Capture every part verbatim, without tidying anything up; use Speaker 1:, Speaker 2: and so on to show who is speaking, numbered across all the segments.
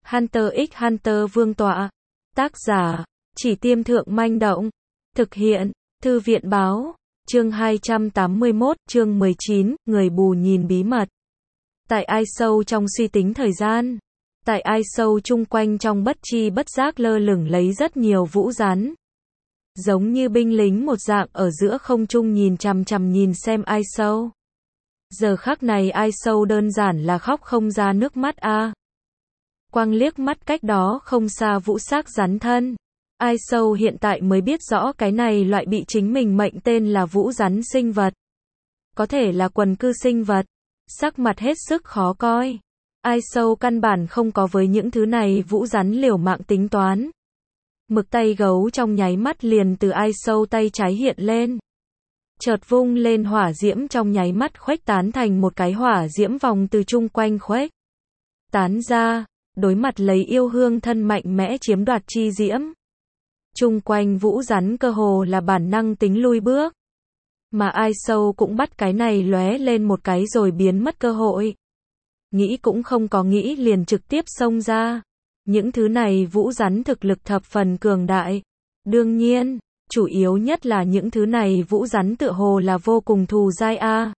Speaker 1: Hunter x Hunter Vương tọa. Tác giả, Chỉ Tiêm Thượng Manh Động. Thực hiện, Thư viện Báo. Chương hai trăm tám mươi mốt, chương mười chín, người bù nhìn bí mật. Tại ai sâu trong suy tính thời gian. Tại ai sâu chung quanh trong bất chi bất giác lơ lửng lấy rất nhiều vũ rắn. Giống như binh lính một dạng ở giữa không trung nhìn chằm chằm nhìn xem ai sâu. Giờ khắc này ai sâu đơn giản là khóc không ra nước mắt a. À. Quang liếc mắt cách đó không xa vũ xác rắn thân. Ai sâu hiện tại mới biết rõ cái này loại bị chính mình mệnh tên là vũ rắn sinh vật. Có thể là quần cư sinh vật. Sắc mặt hết sức khó coi. Ai sâu căn bản không có với những thứ này vũ rắn liều mạng tính toán. Mực tay gấu trong nháy mắt liền từ ai sâu tay trái hiện lên. Chợt vung lên hỏa diễm trong nháy mắt khuếch tán thành một cái hỏa diễm vòng từ chung quanh khuếch tán ra, đối mặt lấy yêu hương thân mạnh mẽ chiếm đoạt chi diễm. Chung quanh vũ rắn cơ hồ là bản năng tính lui bước. Mà ai sâu cũng bắt cái này lóe lên một cái rồi biến mất cơ hội. Nghĩ cũng không có nghĩ liền trực tiếp xông ra. Những thứ này vũ rắn thực lực thập phần cường đại. Đương nhiên, chủ yếu nhất là những thứ này vũ rắn tựa hồ là vô cùng thù dai a.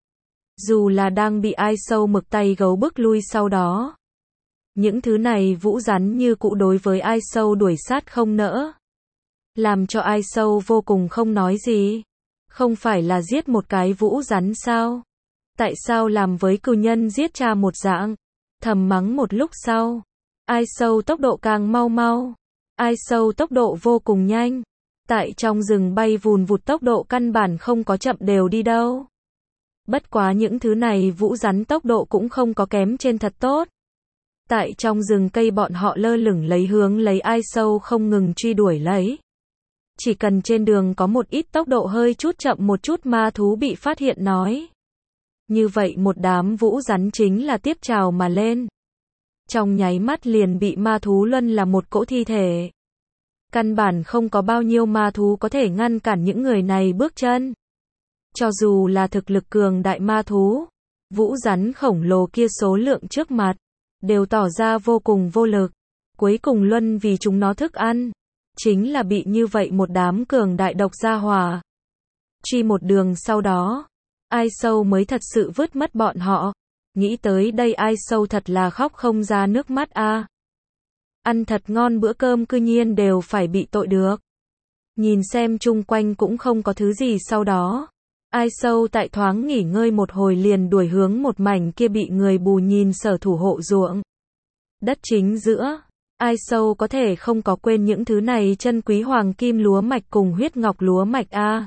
Speaker 1: Dù là đang bị ai sâu mực tay gấu bức lui sau đó. Những thứ này vũ rắn như cũ đối với ai sâu đuổi sát không nỡ. Làm cho ai sâu vô cùng không nói gì. Không phải là giết một cái vũ rắn sao? Tại sao làm với cừu nhân giết cha một dạng? Thầm mắng một lúc sau. Ai sâu tốc độ càng mau mau. Ai sâu tốc độ vô cùng nhanh. Tại trong rừng bay vùn vụt tốc độ căn bản không có chậm đều đi đâu. Bất quá những thứ này vũ rắn tốc độ cũng không có kém trên thật tốt. Tại trong rừng cây bọn họ lơ lửng lấy hướng lấy ai sâu không ngừng truy đuổi lấy. Chỉ cần trên đường có một ít tốc độ hơi chút chậm một chút ma thú bị phát hiện nói. Như vậy một đám vũ rắn chính là tiếp trào mà lên. Trong nháy mắt liền bị ma thú luân là một cỗ thi thể. Căn bản không có bao nhiêu ma thú có thể ngăn cản những người này bước chân. Cho dù là thực lực cường đại ma thú, vũ rắn khổng lồ kia số lượng trước mặt, đều tỏ ra vô cùng vô lực. Cuối cùng luân vì chúng nó thức ăn, chính là bị như vậy một đám cường đại độc gia hỏa. Truy một đường sau đó, ai sâu mới thật sự vứt mất bọn họ. Nghĩ tới đây ai sâu thật là khóc không ra nước mắt a. À. Ăn thật ngon bữa cơm cư nhiên đều phải bị tội được. Nhìn xem chung quanh cũng không có thứ gì sau đó. Ai sâu tại thoáng nghỉ ngơi một hồi liền đuổi hướng một mảnh kia bị người bù nhìn sở thủ hộ ruộng. Đất chính giữa. Ai sâu có thể không có quên những thứ này chân quý hoàng kim lúa mạch cùng huyết ngọc lúa mạch a. À.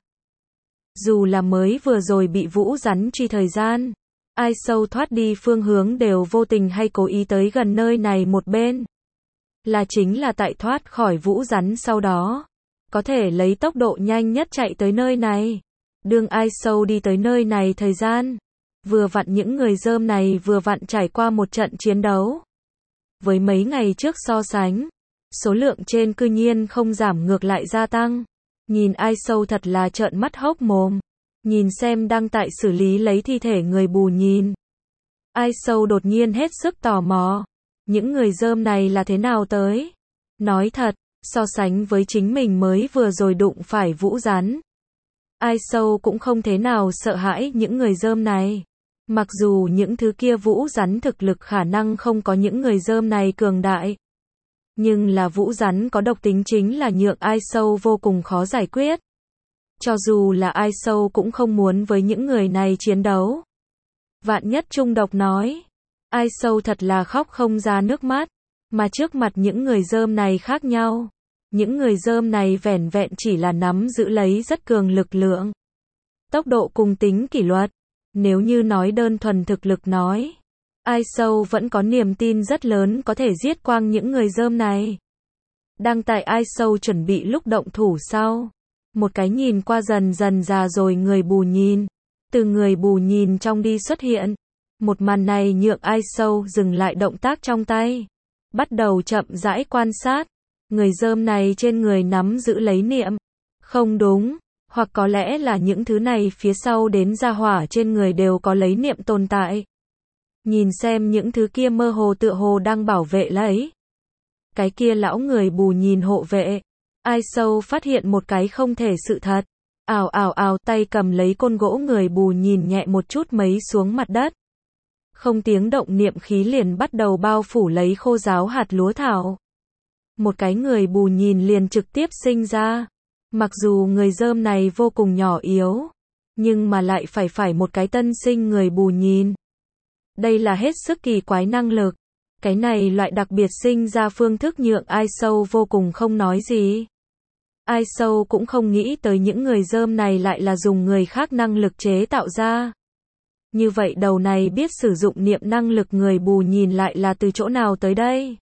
Speaker 1: Dù là mới vừa rồi bị vũ rắn truy thời gian. Ai sâu thoát đi phương hướng đều vô tình hay cố ý tới gần nơi này một bên. Là chính là tại thoát khỏi vũ rắn sau đó. Có thể lấy tốc độ nhanh nhất chạy tới nơi này. Đương ai sâu đi tới nơi này thời gian. Vừa vặn những người dơm này vừa vặn trải qua một trận chiến đấu. Với mấy ngày trước so sánh. Số lượng trên cư nhiên không giảm ngược lại gia tăng. Nhìn ai sâu thật là trợn mắt hốc mồm. Nhìn xem đang tại xử lý lấy thi thể người bù nhìn. Ai sâu đột nhiên hết sức tò mò. Những người dơm này là thế nào tới? Nói thật, so sánh với chính mình mới vừa rồi đụng phải vũ rắn. Ai sâu cũng không thế nào sợ hãi những người dơm này. Mặc dù những thứ kia vũ rắn thực lực khả năng không có những người dơm này cường đại. Nhưng là vũ rắn có độc tính chính là nhượng ai sâu vô cùng khó giải quyết. Cho dù là ai sâu cũng không muốn với những người này chiến đấu. Vạn nhất trung độc nói. Ai sâu thật là khóc không ra nước mắt. Mà trước mặt những người dơm này khác nhau. Những người dơm này vẻn vẹn chỉ là nắm giữ lấy rất cường lực lượng. Tốc độ cùng tính kỷ luật. Nếu như nói đơn thuần thực lực nói. Ai sâu vẫn có niềm tin rất lớn có thể giết quang những người dơm này. Đang tại ai sâu chuẩn bị lúc động thủ sau. Một cái nhìn qua dần dần già rồi người bù nhìn. Từ người bù nhìn trong đi xuất hiện. Một màn này nhượng ai sâu dừng lại động tác trong tay. Bắt đầu chậm rãi quan sát. Người dơm này trên người nắm giữ lấy niệm. Không đúng. Hoặc có lẽ là những thứ này phía sau đến gia hỏa trên người đều có lấy niệm tồn tại. Nhìn xem những thứ kia mơ hồ tựa hồ đang bảo vệ lấy. Cái kia lão người bù nhìn hộ vệ. Ai sâu phát hiện một cái không thể sự thật. Ào ào ào, tay cầm lấy côn gỗ, người bù nhìn nhẹ một chút mấy xuống mặt đất. Không tiếng động, niệm khí liền bắt đầu bao phủ lấy khô ráo hạt lúa thảo. Một cái người bù nhìn liền trực tiếp sinh ra. Mặc dù người dơm này vô cùng nhỏ yếu, nhưng mà lại phải phải một cái tân sinh người bù nhìn. Đây là hết sức kỳ quái năng lực. Cái này loại đặc biệt sinh ra phương thức nhượng Ai Sâu vô cùng không nói gì. Ai Sâu cũng không nghĩ tới những người dơm này lại là dùng người khác năng lực chế tạo ra. Như vậy đầu này biết sử dụng niệm năng lực người bù nhìn lại là từ chỗ nào tới đây?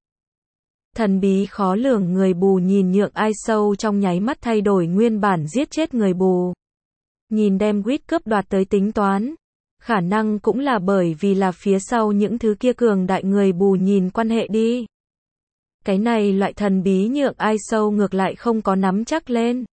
Speaker 1: Thần bí khó lường người bù nhìn nhượng Ai Sâu trong nháy mắt thay đổi nguyên bản giết chết người bù. Nhìn đem quýt cướp đoạt tới tính toán. Khả năng cũng là bởi vì là phía sau những thứ kia cường đại người bù nhìn quan hệ đi. Cái này loại thần bí nhượng Ai Sâu ngược lại không có nắm chắc lên.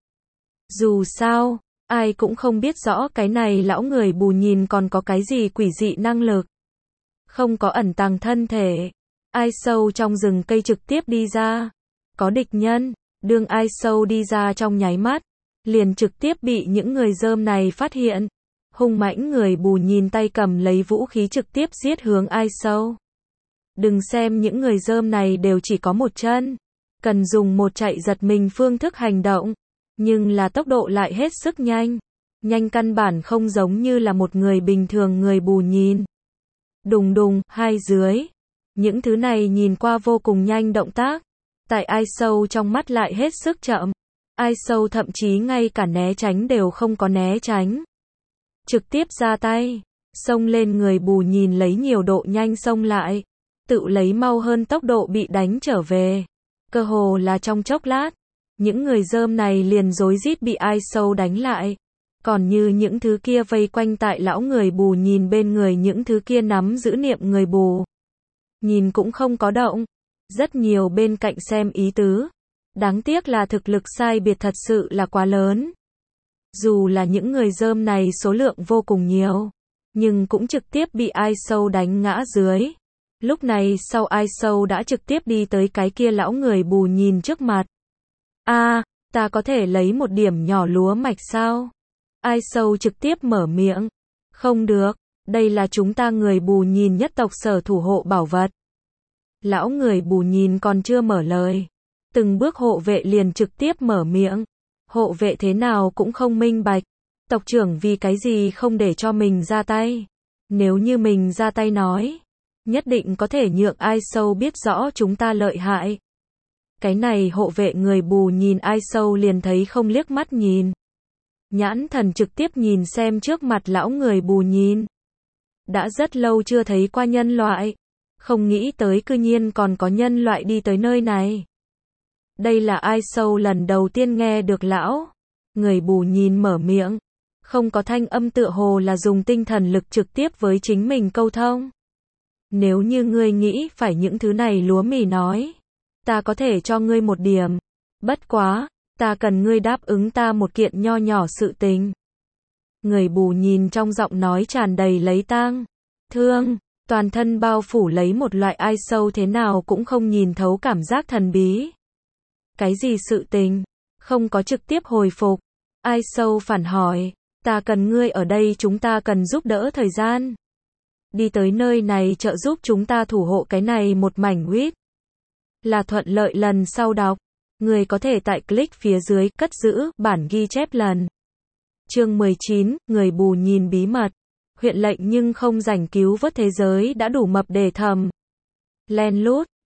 Speaker 1: Dù sao, ai cũng không biết rõ cái này lão người bù nhìn còn có cái gì quỷ dị năng lực. Không có ẩn tàng thân thể. Ai Sâu trong rừng cây trực tiếp đi ra. Có địch nhân, đương Ai Sâu đi ra trong nháy mắt, liền trực tiếp bị những người dơm này phát hiện. Hung mãnh người bù nhìn tay cầm lấy vũ khí trực tiếp giết hướng Ai Sâu. Đừng xem những người dơm này đều chỉ có một chân, cần dùng một chạy giật mình phương thức hành động, nhưng là tốc độ lại hết sức nhanh. Nhanh căn bản không giống như là một người bình thường người bù nhìn. Đùng đùng, hai dưới. Những thứ này nhìn qua vô cùng nhanh động tác. Tại Ai Sâu trong mắt lại hết sức chậm. Ai Sâu thậm chí ngay cả né tránh đều không có né tránh. Trực tiếp ra tay. Xông lên người bù nhìn lấy nhiều độ nhanh xông lại. Tự lấy mau hơn tốc độ bị đánh trở về. Cơ hồ là trong chốc lát. Những người dơm này liền rối rít bị Ai Sâu đánh lại. Còn như những thứ kia vây quanh tại lão người bù nhìn bên người những thứ kia nắm giữ niệm người bù. Nhìn cũng không có động. Rất nhiều bên cạnh xem ý tứ. Đáng tiếc là thực lực sai biệt thật sự là quá lớn. Dù là những người dơm này số lượng vô cùng nhiều, nhưng cũng trực tiếp bị Ai Sâu đánh ngã dưới. Lúc này sau Ai Sâu đã trực tiếp đi tới cái kia lão người bù nhìn trước mặt. A, à, ta có thể lấy một điểm nhỏ lúa mạch sao? Ai Sâu trực tiếp mở miệng. Không được, đây là chúng ta người bù nhìn nhất tộc sở thủ hộ bảo vật. Lão người bù nhìn còn chưa mở lời. Từng bước hộ vệ liền trực tiếp mở miệng. Hộ vệ thế nào cũng không minh bạch. Tộc trưởng vì cái gì không để cho mình ra tay? Nếu như mình ra tay nói, nhất định có thể nhượng Ai Sâu biết rõ chúng ta lợi hại. Cái này hộ vệ người bù nhìn Ai Sâu liền thấy không liếc mắt nhìn. Nhãn thần trực tiếp nhìn xem trước mặt lão người bù nhìn. Đã rất lâu chưa thấy qua nhân loại. Không nghĩ tới cư nhiên còn có nhân loại đi tới nơi này. Đây là Ai Sâu lần đầu tiên nghe được lão người bù nhìn mở miệng. Không có thanh âm, tựa hồ là dùng tinh thần lực trực tiếp với chính mình câu thông. Nếu như ngươi nghĩ phải những thứ này lúa mì nói, ta có thể cho ngươi một điểm. Bất quá, ta cần ngươi đáp ứng ta một kiện nho nhỏ sự tình. Người bù nhìn trong giọng nói tràn đầy lấy tang thương, toàn thân bao phủ lấy một loại Ai Sâu thế nào cũng không nhìn thấu cảm giác thần bí. Cái gì sự tình? Không có trực tiếp hồi phục. Ai Sâu phản hỏi, ta cần ngươi ở đây, chúng ta cần giúp đỡ thời gian. Đi tới nơi này trợ giúp chúng ta thủ hộ cái này một mảnh huyết. Là thuận lợi lần sau đọc. Người có thể tại click phía dưới cất giữ bản ghi chép lần. Chương mười chín, người bù nhìn bí mật. Huyện lệnh nhưng không rảnh cứu vớt thế giới đã đủ mập để thầm. Len lút,